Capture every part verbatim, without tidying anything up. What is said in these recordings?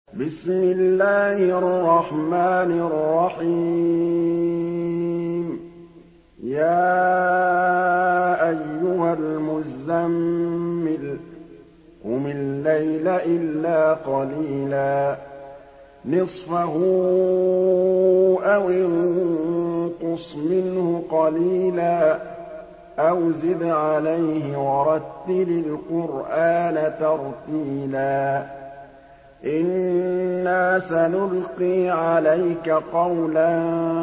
بسم الله الرحمن الرحيم يا أيها المزمل قم الليل إلا قليلا نصفه أو انقص منه قليلا أو زد عليه ورتل القرآن ترتيلا إنا سنلقي عليك قولا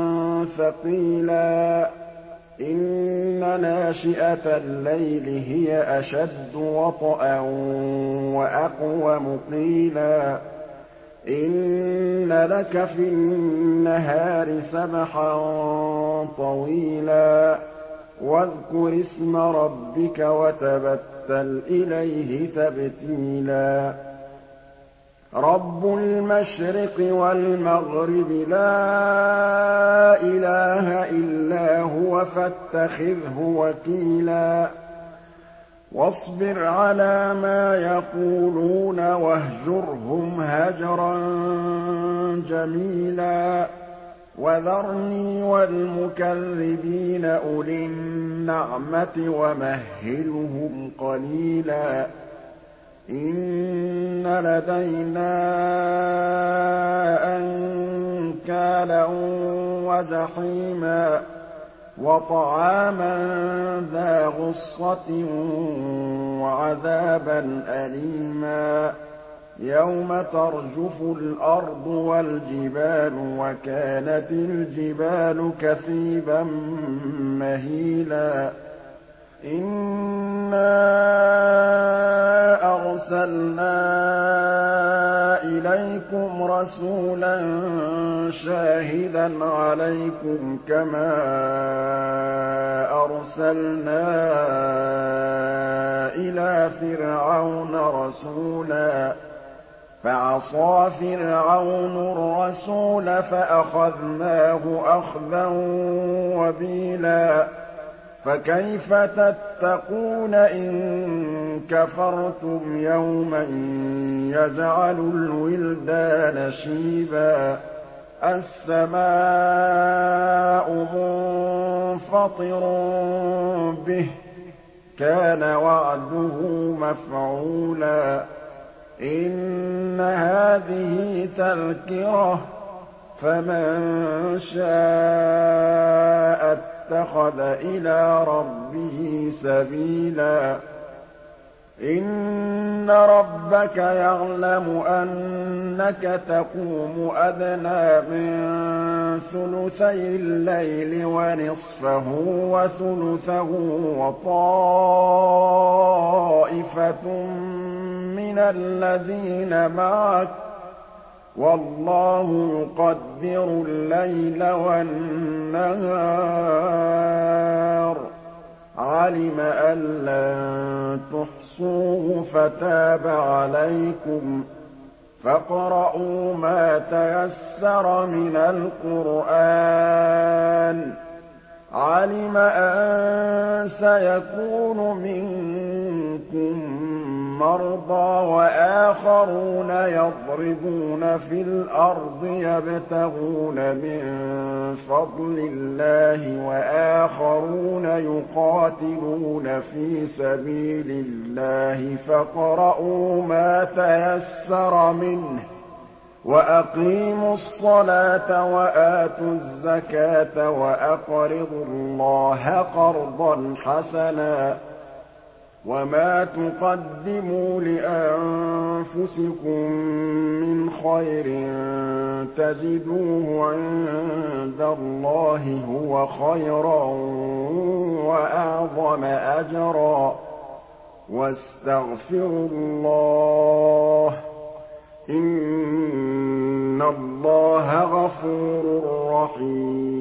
ثقيلا إن ناشئة الليل هي أشد وطئا وأقوم قيلا إن لك في النهار سبحا طويلا واذكر اسم ربك وتبتل إليه تبتيلا رب المشرق والمغرب لا إله إلا هو فاتخذه وكيلا واصبر على ما يقولون واهجرهم هجرا جميلا وذرني والمكذبين أولي النعمة ومهلهم قليلا إن لدينا أنكالا وجحيما وطعاما ذا غصة وعذابا أليما يوم ترجف الأرض والجبال وكانت الجبال كثيبا مهيلا إنا أرسلنا إليكم رسولا شاهدا عليكم كما أرسلنا إلى فرعون رسولا فعصى فرعون الرسول فأخذناه أخذا وبيلا فكيف تتقون إن كفرتم يوما يجعل الولدان شيبا السماء منفطر به كان وعده مفعولا إن هذه تذكرة فمن شاء اتخذ إلى ربه سبيلا إن ربك يعلم أنك تقوم أدنى من ثلثي الليل ونصفه وثلثه وطائفة من الذين معك والله يقدر الليل والنهار علم أن لن تحصوه فتاب عليكم فاقرؤوا ما تيسر من القرآن علم أن سيكون منكم مرضى وآخرون يضربون في الأرض يبتغون من فضل الله وآخرون يقاتلون في سبيل الله فاقرؤوا ما تيسر منه وأقيموا الصلاة وآتوا الزكاة وأقرضوا الله قرضا حسنا وما تقدموا لأنفسكم من خير تجدوه عند الله هو خيرا وأعظم أجرا واستغفروا الله إن الله غفور رحيم